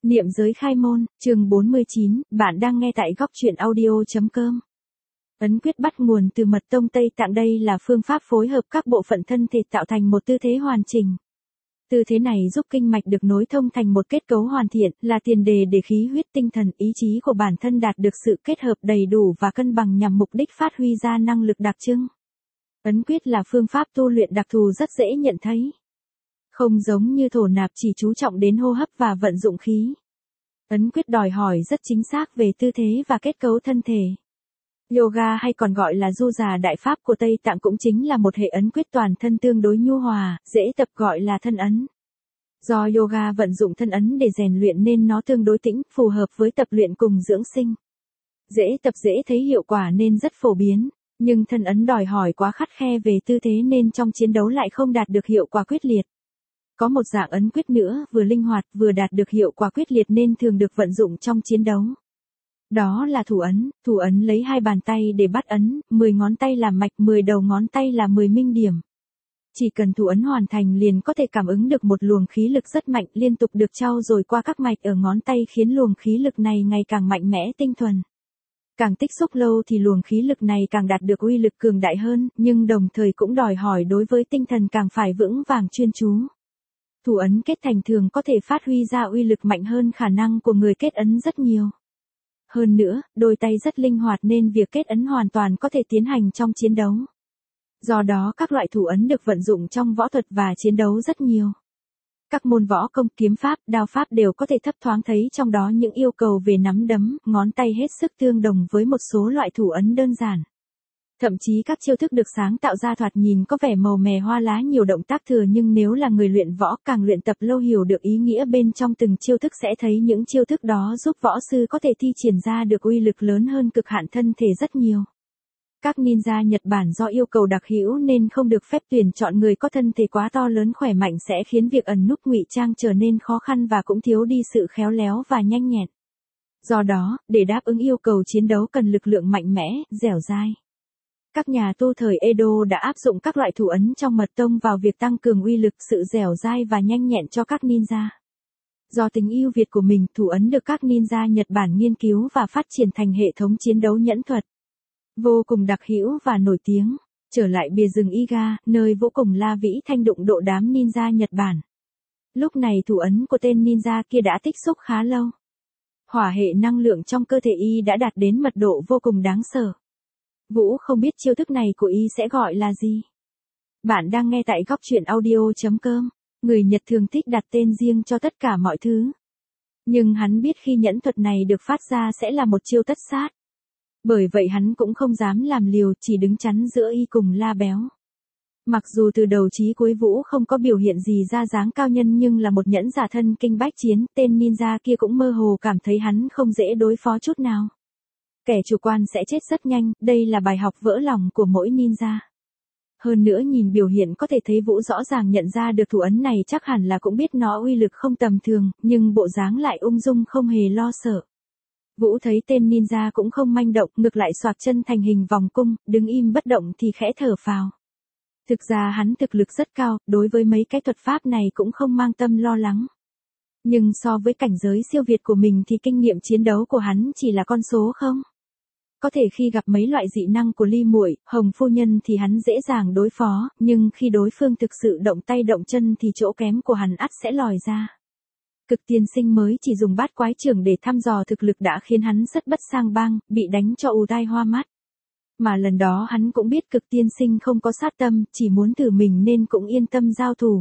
Niệm giới khai môn, chương 49, bạn đang nghe tại góc truyện audio.com. Ấn quyết bắt nguồn từ mật tông Tây Tạng, đây là phương pháp phối hợp các bộ phận thân thể tạo thành một tư thế hoàn chỉnh. Tư thế này giúp kinh mạch được nối thông thành một kết cấu hoàn thiện, là tiền đề để khí huyết tinh thần, ý chí của bản thân đạt được sự kết hợp đầy đủ và cân bằng nhằm mục đích phát huy ra năng lực đặc trưng. Ấn quyết là phương pháp tu luyện đặc thù rất dễ nhận thấy. Không giống như thổ nạp chỉ chú trọng đến hô hấp và vận dụng khí. Ấn quyết đòi hỏi rất chính xác về tư thế và kết cấu thân thể. Yoga hay còn gọi là du già đại pháp của Tây Tạng cũng chính là một hệ ấn quyết toàn thân tương đối nhu hòa, dễ tập gọi là thân ấn. Do yoga vận dụng thân ấn để rèn luyện nên nó tương đối tĩnh, phù hợp với tập luyện cùng dưỡng sinh. Dễ tập dễ thấy hiệu quả nên rất phổ biến, nhưng thân ấn đòi hỏi quá khắt khe về tư thế nên trong chiến đấu lại không đạt được hiệu quả quyết liệt. Có một dạng ấn quyết nữa, vừa linh hoạt vừa đạt được hiệu quả quyết liệt nên thường được vận dụng trong chiến đấu. Đó là thủ ấn lấy hai bàn tay để bắt ấn, 10 ngón tay làm mạch, 10 đầu ngón tay là 10 minh điểm. Chỉ cần thủ ấn hoàn thành liền có thể cảm ứng được một luồng khí lực rất mạnh liên tục được trao dồi qua các mạch ở ngón tay khiến luồng khí lực này ngày càng mạnh mẽ tinh thuần. Càng tích xúc lâu thì luồng khí lực này càng đạt được uy lực cường đại hơn, nhưng đồng thời cũng đòi hỏi đối với tinh thần càng phải vững vàng chuyên chú. Thủ ấn kết thành thường có thể phát huy ra uy lực mạnh hơn khả năng của người kết ấn rất nhiều. Hơn nữa, đôi tay rất linh hoạt nên việc kết ấn hoàn toàn có thể tiến hành trong chiến đấu. Do đó các loại thủ ấn được vận dụng trong võ thuật và chiến đấu rất nhiều. Các môn võ công, kiếm pháp, đao pháp đều có thể thấp thoáng thấy trong đó những yêu cầu về nắm đấm, ngón tay hết sức tương đồng với một số loại thủ ấn đơn giản. Thậm chí các chiêu thức được sáng tạo ra thoạt nhìn có vẻ màu mè hoa lá nhiều động tác thừa, nhưng nếu là người luyện võ càng luyện tập lâu hiểu được ý nghĩa bên trong từng chiêu thức sẽ thấy những chiêu thức đó giúp võ sư có thể thi triển ra được uy lực lớn hơn cực hạn thân thể rất nhiều. Các ninja Nhật Bản do yêu cầu đặc hữu nên không được phép tuyển chọn người có thân thể quá to lớn khỏe mạnh sẽ khiến việc ẩn núp ngụy trang trở nên khó khăn và cũng thiếu đi sự khéo léo và nhanh nhẹn. Do đó, để đáp ứng yêu cầu chiến đấu cần lực lượng mạnh mẽ, dẻo dai. Các nhà tu thời Edo đã áp dụng các loại thủ ấn trong mật tông vào việc tăng cường uy lực, sự dẻo dai và nhanh nhẹn cho các ninja. Do tính ưu việt của mình, thủ ấn được các ninja Nhật Bản nghiên cứu và phát triển thành hệ thống chiến đấu nhẫn thuật. Vô cùng đặc hữu và nổi tiếng. Trở lại bìa rừng Iga, nơi vô cùng La Vĩ Thanh đụng độ đám ninja Nhật Bản. Lúc này thủ ấn của tên ninja kia đã tích xúc khá lâu. Hỏa hệ năng lượng trong cơ thể y đã đạt đến mật độ vô cùng đáng sợ. Vũ không biết chiêu thức này của y sẽ gọi là gì. Bạn đang nghe tại góc truyện audio.com. Người Nhật thường thích đặt tên riêng cho tất cả mọi thứ. Nhưng hắn biết khi nhẫn thuật này được phát ra sẽ là một chiêu tất sát. Bởi vậy hắn cũng không dám làm liều, chỉ đứng chắn giữa y cùng La Béo. Mặc dù từ đầu chí cuối Vũ không có biểu hiện gì ra dáng cao nhân nhưng là một nhẫn giả thân kinh bách chiến, tên ninja kia cũng mơ hồ cảm thấy hắn không dễ đối phó chút nào. Kẻ chủ quan sẽ chết rất nhanh, đây là bài học vỡ lòng của mỗi ninja. Hơn nữa nhìn biểu hiện có thể thấy Vũ rõ ràng nhận ra được thủ ấn này chắc hẳn là cũng biết nó uy lực không tầm thường, nhưng bộ dáng lại ung dung không hề lo sợ. Vũ thấy tên ninja cũng không manh động, ngược lại xoạc chân thành hình vòng cung, đứng im bất động thì khẽ thở phào. Thực ra hắn thực lực rất cao, đối với mấy cái thuật pháp này cũng không mang tâm lo lắng. Nhưng so với cảnh giới siêu việt của mình thì kinh nghiệm chiến đấu của hắn chỉ là con số không. Có thể khi gặp mấy loại dị năng của Ly Muội, Hồng phu nhân thì hắn dễ dàng đối phó, nhưng khi đối phương thực sự động tay động chân thì chỗ kém của hắn ắt sẽ lòi ra. Cực tiên sinh mới chỉ dùng bát quái trưởng để thăm dò thực lực đã khiến hắn rất bất sang bang, bị đánh cho ù tai hoa mắt. Mà lần đó hắn cũng biết cực tiên sinh không có sát tâm, chỉ muốn thử mình nên cũng yên tâm giao thủ.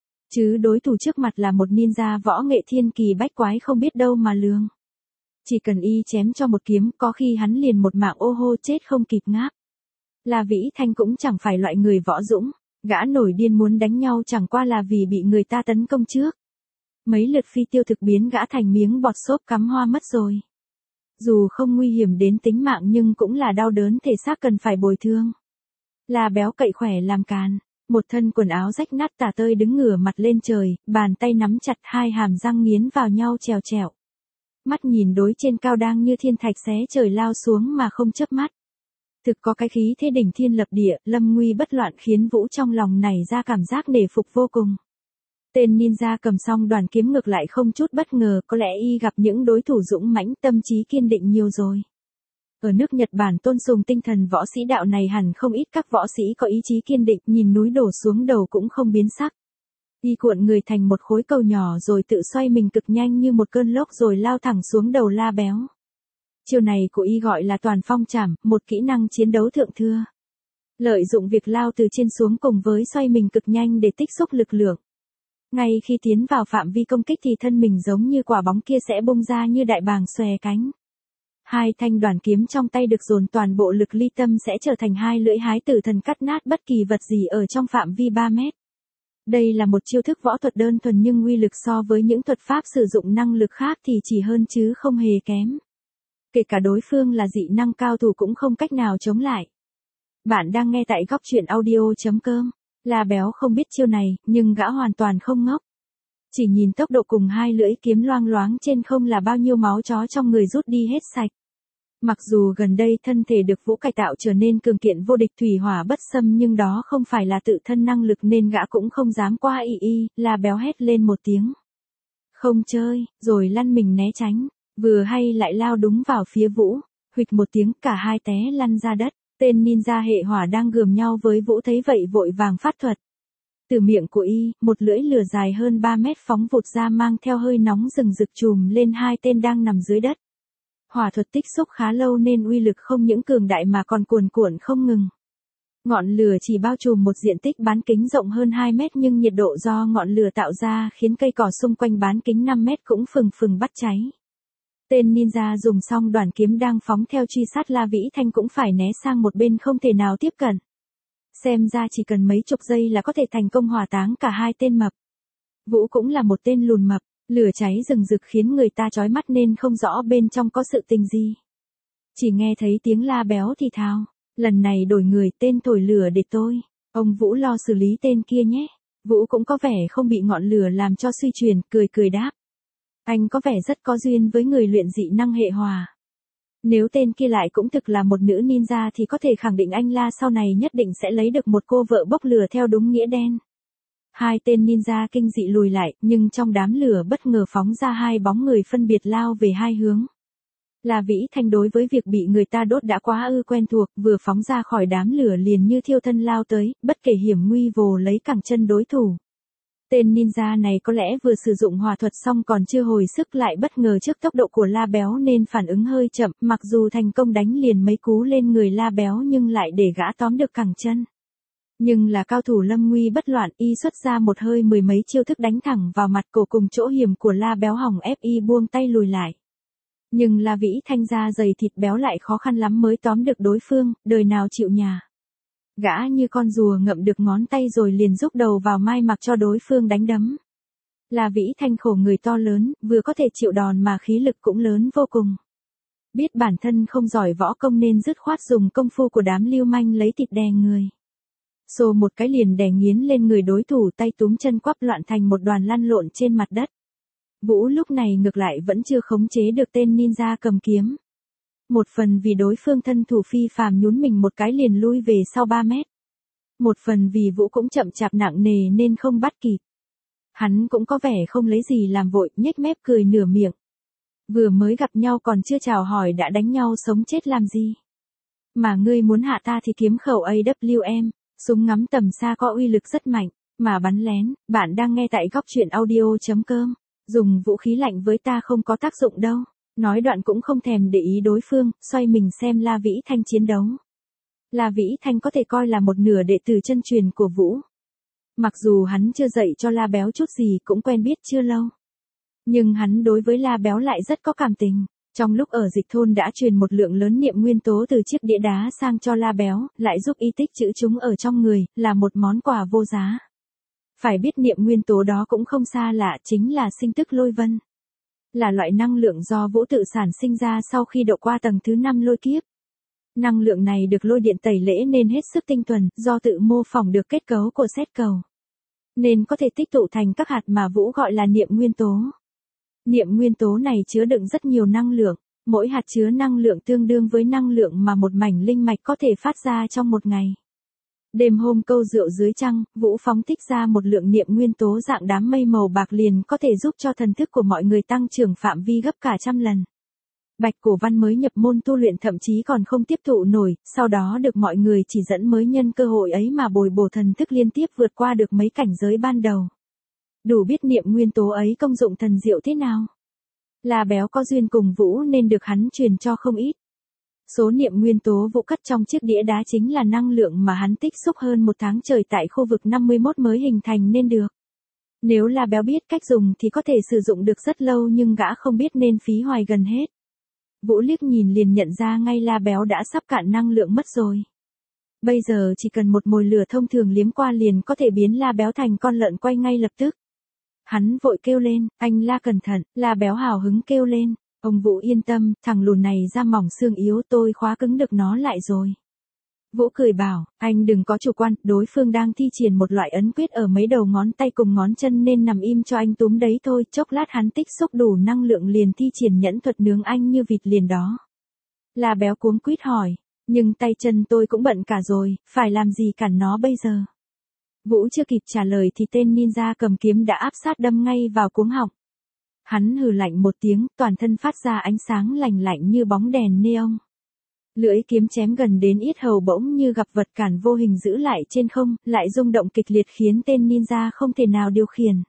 Chứ đối thủ trước mặt là một ninja võ nghệ thiên kỳ bách quái không biết đâu mà lường. Chỉ cần y chém cho một kiếm có khi hắn liền một mạng ô hô chết không kịp ngáp. La Vĩ Thanh cũng chẳng phải loại người võ dũng, gã nổi điên muốn đánh nhau chẳng qua là vì bị người ta tấn công trước. Mấy lượt phi tiêu thực biến gã thành miếng bọt xốp cắm hoa mất rồi. Dù không nguy hiểm đến tính mạng nhưng cũng là đau đớn thể xác cần phải bồi thương. La Béo cậy khỏe làm càn, một thân quần áo rách nát tả tơi đứng ngửa mặt lên trời, bàn tay nắm chặt hai hàm răng nghiến vào nhau trèo trẹo. Mắt nhìn đối trên cao đang như thiên thạch xé trời lao xuống mà không chớp mắt. Thực có cái khí thế đỉnh thiên lập địa, lâm nguy bất loạn khiến Vũ trong lòng nảy ra cảm giác nể phục vô cùng. Tên ninja cầm song đoàn kiếm ngược lại không chút bất ngờ, có lẽ y gặp những đối thủ dũng mãnh, tâm trí kiên định nhiều rồi. Ở nước Nhật Bản tôn sùng tinh thần võ sĩ đạo này hẳn không ít các võ sĩ có ý chí kiên định, nhìn núi đổ xuống đầu cũng không biến sắc. Y cuộn người thành một khối cầu nhỏ rồi tự xoay mình cực nhanh như một cơn lốc rồi lao thẳng xuống đầu La Béo. Chiêu này của y gọi là toàn phong trảm, một kỹ năng chiến đấu thượng thừa. Lợi dụng việc lao từ trên xuống cùng với xoay mình cực nhanh để tích xúc lực lượng. Ngay khi tiến vào phạm vi công kích thì thân mình giống như quả bóng kia sẽ bung ra như đại bàng xòe cánh. Hai thanh đoàn kiếm trong tay được dồn toàn bộ lực ly tâm sẽ trở thành hai lưỡi hái tử thần cắt nát bất kỳ vật gì ở trong phạm vi 3 mét. Đây là một chiêu thức võ thuật đơn thuần nhưng uy lực so với những thuật pháp sử dụng năng lực khác thì chỉ hơn chứ không hề kém. Kể cả đối phương là dị năng cao thủ cũng không cách nào chống lại. Bạn đang nghe tại góc truyện audio.com. La Béo không biết chiêu này, nhưng gã hoàn toàn không ngốc. Chỉ nhìn tốc độ cùng hai lưỡi kiếm loang loáng trên không là bao nhiêu máu chó trong người rút đi hết sạch. Mặc dù gần đây thân thể được Vũ cải tạo trở nên cường kiện vô địch thủy hỏa bất xâm nhưng đó không phải là tự thân năng lực nên gã cũng không dám qua y. La Béo hét lên một tiếng. Không chơi, rồi lăn mình né tránh, vừa hay lại lao đúng vào phía Vũ, huỵch một tiếng cả hai té lăn ra đất. Tên ninja hệ hỏa đang gườm nhau với Vũ thấy vậy vội vàng phát thuật. Từ miệng của y, một lưỡi lửa dài hơn 3 mét phóng vụt ra mang theo hơi nóng rừng rực trùm lên hai tên đang nằm dưới đất. Hỏa thuật tích xúc khá lâu nên uy lực không những cường đại mà còn cuồn cuộn không ngừng. Ngọn lửa chỉ bao trùm một diện tích bán kính rộng hơn 2 mét nhưng nhiệt độ do ngọn lửa tạo ra khiến cây cỏ xung quanh bán kính 5 mét cũng phừng phừng bắt cháy. Tên ninja dùng song đoàn kiếm đang phóng theo truy sát La Vĩ Thanh cũng phải né sang một bên không thể nào tiếp cận. Xem ra chỉ cần mấy chục giây là có thể thành công hỏa táng cả hai tên mập. Vũ cũng là một tên lùn mập, lửa cháy rừng rực khiến người ta chói mắt nên không rõ bên trong có sự tình gì. Chỉ nghe thấy tiếng La Béo thì thào, lần này đổi người, tên thổi lửa để tôi. Ông Vũ lo xử lý tên kia nhé. Vũ cũng có vẻ không bị ngọn lửa làm cho suy chuyển, cười đáp. Anh có vẻ rất có duyên với người luyện dị năng hệ hỏa. Nếu tên kia lại cũng thực là một nữ ninja thì có thể khẳng định anh La sau này nhất định sẽ lấy được một cô vợ bốc lửa theo đúng nghĩa đen. Hai tên ninja kinh dị lùi lại, nhưng trong đám lửa bất ngờ phóng ra hai bóng người phân biệt lao về hai hướng. La Vĩ Thanh đối với việc bị người ta đốt đã quá quen thuộc, vừa phóng ra khỏi đám lửa liền như thiêu thân lao tới, bất kể hiểm nguy vồ lấy cẳng chân đối thủ. Tên ninja này có lẽ vừa sử dụng hỏa thuật xong còn chưa hồi sức lại bất ngờ trước tốc độ của La Béo nên phản ứng hơi chậm, mặc dù thành công đánh liền mấy cú lên người La Béo nhưng lại để gã tóm được cẳng chân. Nhưng là cao thủ lâm nguy bất loạn, y xuất ra một hơi mười mấy chiêu thức đánh thẳng vào mặt cổ cùng chỗ hiểm của La Béo hỏng ép y buông tay lùi lại. Nhưng La Vĩ Thanh da dày thịt béo lại khó khăn lắm mới tóm được đối phương, đời nào chịu nhả. Gã như con rùa ngậm được ngón tay rồi liền rúc đầu vào mai mặc cho đối phương đánh đấm. La Vĩ Thanh khổ người to lớn, vừa có thể chịu đòn mà khí lực cũng lớn vô cùng. Biết bản thân không giỏi võ công nên dứt khoát dùng công phu của đám lưu manh lấy thịt đè người. Xô một cái liền đè nghiến lên người đối thủ, tay túm chân quắp loạn thành một đoàn lăn lộn trên mặt đất. Vũ lúc này ngược lại vẫn chưa khống chế được tên ninja cầm kiếm. Một phần vì đối phương thân thủ phi phàm nhún mình một cái liền lui về sau 3 mét. Một phần vì Vũ cũng chậm chạp nặng nề nên không bắt kịp. Hắn cũng có vẻ không lấy gì làm vội, nhếch mép cười nửa miệng. Vừa mới gặp nhau còn chưa chào hỏi đã đánh nhau sống chết làm gì. Mà ngươi muốn hạ ta thì kiếm khẩu AWM, súng ngắm tầm xa có uy lực rất mạnh, mà bắn lén. Bạn đang nghe tại góc truyện audio.com. Dùng vũ khí lạnh với ta không có tác dụng đâu. Nói đoạn cũng không thèm để ý đối phương, xoay mình xem La Vĩ Thanh chiến đấu. La Vĩ Thanh có thể coi là một nửa đệ tử chân truyền của Vũ. Mặc dù hắn chưa dạy cho La Béo chút gì cũng quen biết chưa lâu. Nhưng hắn đối với La Béo lại rất có cảm tình. Trong lúc ở dịch thôn đã truyền một lượng lớn niệm nguyên tố từ chiếc đĩa đá sang cho La Béo, lại giúp y tích trữ chúng ở trong người, là một món quà vô giá. Phải biết niệm nguyên tố đó cũng không xa lạ, chính là sinh tức lôi vân. Là loại năng lượng do Vũ tự sản sinh ra sau khi độ qua tầng thứ 5 lôi kiếp. Năng lượng này được lôi điện tẩy lễ nên hết sức tinh thuần, do tự mô phỏng được kết cấu của sét cầu. Nên có thể tích tụ thành các hạt mà Vũ gọi là niệm nguyên tố. Niệm nguyên tố này chứa đựng rất nhiều năng lượng, mỗi hạt chứa năng lượng tương đương với năng lượng mà một mảnh linh mạch có thể phát ra trong một ngày. Đêm hôm câu rượu dưới trăng, Vũ phóng thích ra một lượng niệm nguyên tố dạng đám mây màu bạc liền có thể giúp cho thần thức của mọi người tăng trưởng phạm vi gấp cả trăm lần. Bạch Cổ Văn mới nhập môn tu luyện thậm chí còn không tiếp thụ nổi, sau đó được mọi người chỉ dẫn mới nhân cơ hội ấy mà bồi bổ thần thức liên tiếp vượt qua được mấy cảnh giới ban đầu. Đủ biết niệm nguyên tố ấy công dụng thần diệu thế nào. La Béo có duyên cùng Vũ nên được hắn truyền cho không ít. Số niệm nguyên tố Vũ cất trong chiếc đĩa đá chính là năng lượng mà hắn tích xúc hơn một tháng trời tại khu vực 51 mới hình thành nên được. Nếu La Béo biết cách dùng thì có thể sử dụng được rất lâu nhưng gã không biết nên phí hoài gần hết. Vũ liếc nhìn liền nhận ra ngay La Béo đã sắp cạn năng lượng mất rồi. Bây giờ chỉ cần một mồi lửa thông thường liếm qua liền có thể biến La Béo thành con lợn quay ngay lập tức. Hắn vội kêu lên, anh La cẩn thận, La Béo hào hứng kêu lên. Ông Vũ yên tâm, thằng lùn này da mỏng xương yếu tôi khóa cứng được nó lại rồi. Vũ cười bảo, anh đừng có chủ quan, đối phương đang thi triển một loại ấn quyết ở mấy đầu ngón tay cùng ngón chân nên nằm im cho anh túm đấy thôi, chốc lát hắn tích xúc đủ năng lượng liền thi triển nhẫn thuật nướng anh như vịt liền đó. La Béo cuống quýt hỏi, nhưng tay chân tôi cũng bận cả rồi, phải làm gì cản nó bây giờ? Vũ chưa kịp trả lời thì tên ninja cầm kiếm đã áp sát đâm ngay vào cuống họng. Hắn hừ lạnh một tiếng, toàn thân phát ra ánh sáng lành lạnh như bóng đèn neon. Lưỡi kiếm chém gần đến yết hầu bỗng như gặp vật cản vô hình giữ lại trên không, lại rung động kịch liệt khiến tên ninja không thể nào điều khiển.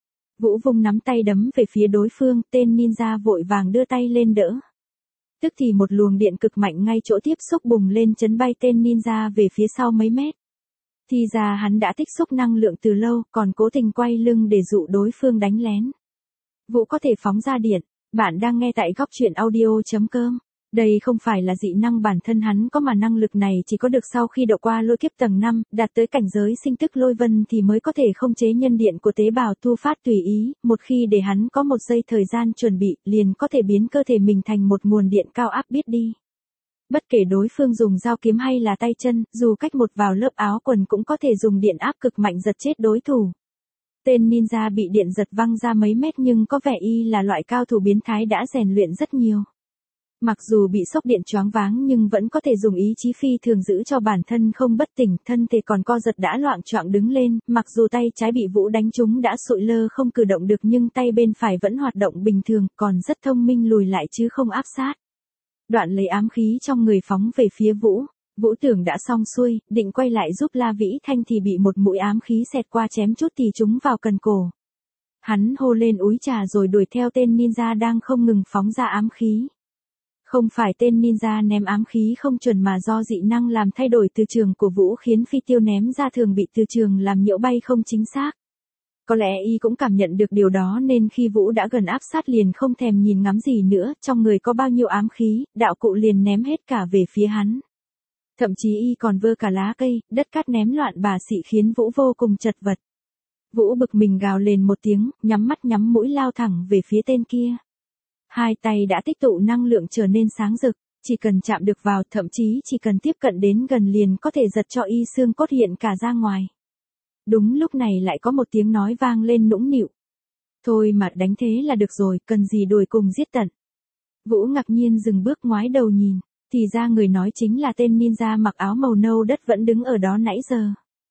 Vũ vung nắm tay đấm về phía đối phương, tên ninja vội vàng đưa tay lên đỡ. Tức thì một luồng điện cực mạnh ngay chỗ tiếp xúc bùng lên chấn bay tên ninja về phía sau mấy mét. Thì ra hắn đã tích xúc năng lượng từ lâu, còn cố tình quay lưng để dụ đối phương đánh lén. Vũ có thể phóng ra điện. Bạn đang nghe tại góc truyện audio.com. Đây không phải là dị năng bản thân hắn có mà năng lực này chỉ có được sau khi độ qua lôi kiếp tầng 5, đạt tới cảnh giới sinh tức lôi vân thì mới có thể khống chế nhân điện của tế bào thu phát tùy ý, một khi để hắn có một giây thời gian chuẩn bị, liền có thể biến cơ thể mình thành một nguồn điện cao áp biết đi. Bất kể đối phương dùng dao kiếm hay là tay chân, dù cách một vào lớp áo quần cũng có thể dùng điện áp cực mạnh giật chết đối thủ. Tên ninja bị điện giật văng ra mấy mét nhưng có vẻ y là loại cao thủ biến thái đã rèn luyện rất nhiều. Mặc dù bị sốc điện choáng váng nhưng vẫn có thể dùng ý chí phi thường giữ cho bản thân không bất tỉnh, thân thể còn co giật đã loạng choạng đứng lên, mặc dù tay trái bị Vũ đánh trúng đã sụi lơ không cử động được nhưng tay bên phải vẫn hoạt động bình thường, còn rất thông minh lùi lại chứ không áp sát. Đoạn lấy ám khí trong người phóng về phía Vũ. Vũ tưởng đã xong xuôi, định quay lại giúp La Vĩ Thanh thì bị một mũi ám khí xẹt qua chém chút thì trúng vào cần cổ. Hắn hô lên úi trà rồi đuổi theo tên ninja đang không ngừng phóng ra ám khí. Không phải tên ninja ném ám khí không chuẩn mà do dị năng làm thay đổi từ trường của Vũ khiến phi tiêu ném ra thường bị từ trường làm nhiễu bay không chính xác. Có lẽ y cũng cảm nhận được điều đó nên khi Vũ đã gần áp sát liền không thèm nhìn ngắm gì nữa, trong người có bao nhiêu ám khí, đạo cụ liền ném hết cả về phía hắn. Thậm chí y còn vơ cả lá cây, đất cát ném loạn bà xị khiến Vũ vô cùng chật vật. Vũ bực mình gào lên một tiếng, nhắm mắt nhắm mũi lao thẳng về phía tên kia. Hai tay đã tích tụ năng lượng trở nên sáng rực, chỉ cần chạm được vào, thậm chí chỉ cần tiếp cận đến gần liền có thể giật cho y xương cốt hiện cả ra ngoài. Đúng lúc này lại có một tiếng nói vang lên nũng nịu. Thôi mà đánh thế là được rồi, cần gì đuổi cùng giết tận. Vũ ngạc nhiên dừng bước ngoái đầu nhìn, thì ra người nói chính là tên ninja mặc áo màu nâu đất vẫn đứng ở đó nãy giờ.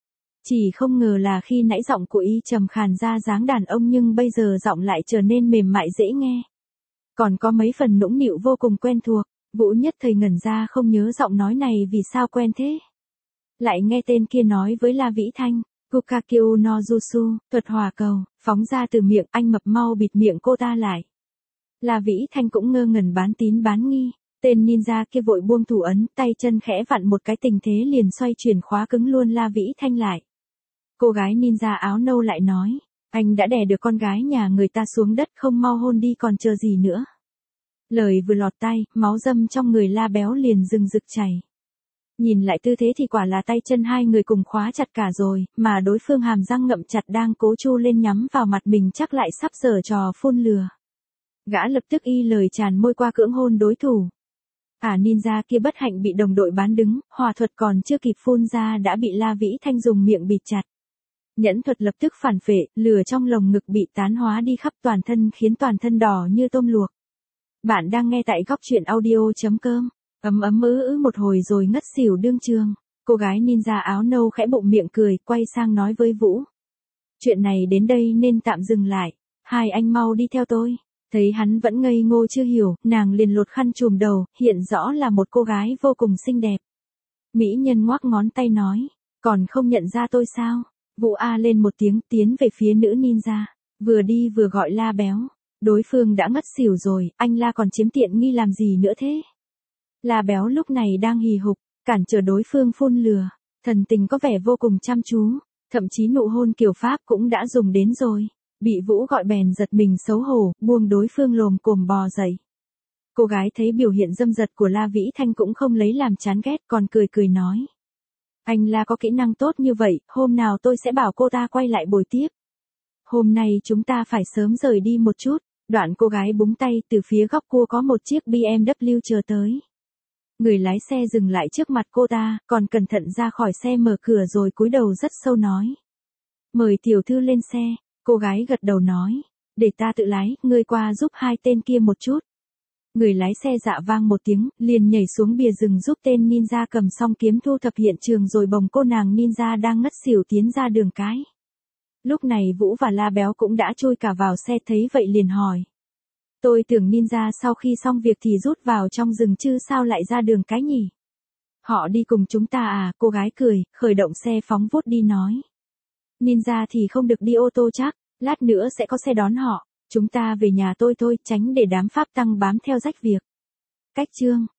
Chỉ không ngờ là khi nãy giọng của y trầm khàn ra dáng đàn ông nhưng bây giờ giọng lại trở nên mềm mại dễ nghe. Còn có mấy phần nũng nịu vô cùng quen thuộc, Vũ nhất thời ngẩn ra không nhớ giọng nói này vì sao quen thế. Lại nghe tên kia nói với La Vĩ Thanh, Kukakyo no Jutsu, thuật hỏa cầu, phóng ra từ miệng anh mập mau bịt miệng cô ta lại. La Vĩ Thanh cũng ngơ ngẩn bán tín bán nghi, tên ninja kia vội buông thủ ấn, tay chân khẽ vặn một cái tình thế liền xoay chuyển khóa cứng luôn La Vĩ Thanh lại. Cô gái ninja áo nâu lại nói, anh đã đè được con gái nhà người ta xuống đất không mau hôn đi còn chờ gì nữa. Lời vừa lọt tai, máu dâm trong người La Béo liền rừng rực chảy. Nhìn lại tư thế thì quả là tay chân hai người cùng khóa chặt cả rồi, mà đối phương hàm răng ngậm chặt đang cố chu lên nhắm vào mặt mình chắc lại sắp giở trò phun lừa. Gã lập tức y lời tràn môi qua cưỡng hôn đối thủ. Ninja kia bất hạnh bị đồng đội bán đứng, hỏa thuật còn chưa kịp phun ra đã bị La Vĩ Thanh dùng miệng bịt chặt. Nhẫn thuật lập tức phản phệ, lửa trong lồng ngực bị tán hóa đi khắp toàn thân khiến toàn thân đỏ như tôm luộc. Bạn đang nghe tại góc truyện audio.com. Ấm ấm ứ ứ một hồi rồi ngất xỉu đương trường. Cô gái ninja áo nâu khẽ bụng miệng cười, quay sang nói với Vũ. Chuyện này đến đây nên tạm dừng lại. Hai anh mau đi theo tôi. Thấy hắn vẫn ngây ngô chưa hiểu, nàng liền lột khăn trùm đầu, hiện rõ là một cô gái vô cùng xinh đẹp. Mỹ nhân ngoắc ngón tay nói, còn không nhận ra tôi sao? Vũ a lên một tiếng tiến về phía nữ ninja, vừa đi vừa gọi La Béo. Đối phương đã ngất xỉu rồi, anh La còn chiếm tiện nghi làm gì nữa thế? La Béo lúc này đang hì hục, cản trở đối phương phun lừa, thần tình có vẻ vô cùng chăm chú, thậm chí nụ hôn kiểu Pháp cũng đã dùng đến rồi. Bị Vũ gọi bèn giật mình xấu hổ, buông đối phương lồm cồm bò dậy. Cô gái thấy biểu hiện dâm dật của La Vĩ Thanh cũng không lấy làm chán ghét, còn cười cười nói. Anh La có kỹ năng tốt như vậy, hôm nào tôi sẽ bảo cô ta quay lại bồi tiếp. Hôm nay chúng ta phải sớm rời đi một chút. Đoạn cô gái búng tay, từ phía góc cua có một chiếc BMW chờ tới. Người lái xe dừng lại trước mặt cô ta, còn cẩn thận ra khỏi xe mở cửa rồi cúi đầu rất sâu nói. Mời tiểu thư lên xe. Cô gái gật đầu nói, để ta tự lái, ngươi qua giúp hai tên kia một chút. Người lái xe dạ vang một tiếng, liền nhảy xuống bìa rừng giúp tên ninja cầm song kiếm thu thập hiện trường rồi bồng cô nàng ninja đang ngất xỉu tiến ra đường cái. Lúc này Vũ và La Béo cũng đã chui cả vào xe thấy vậy liền hỏi. Tôi tưởng ninja sau khi xong việc thì rút vào trong rừng chứ sao lại ra đường cái nhỉ? Họ đi cùng chúng ta à? Cô gái cười, khởi động xe phóng vút đi nói. Ninja thì không được đi ô tô chắc, lát nữa sẽ có xe đón họ. Chúng ta về nhà tôi thôi, tránh để đám Pháp tăng bám theo rách việc. Cách chương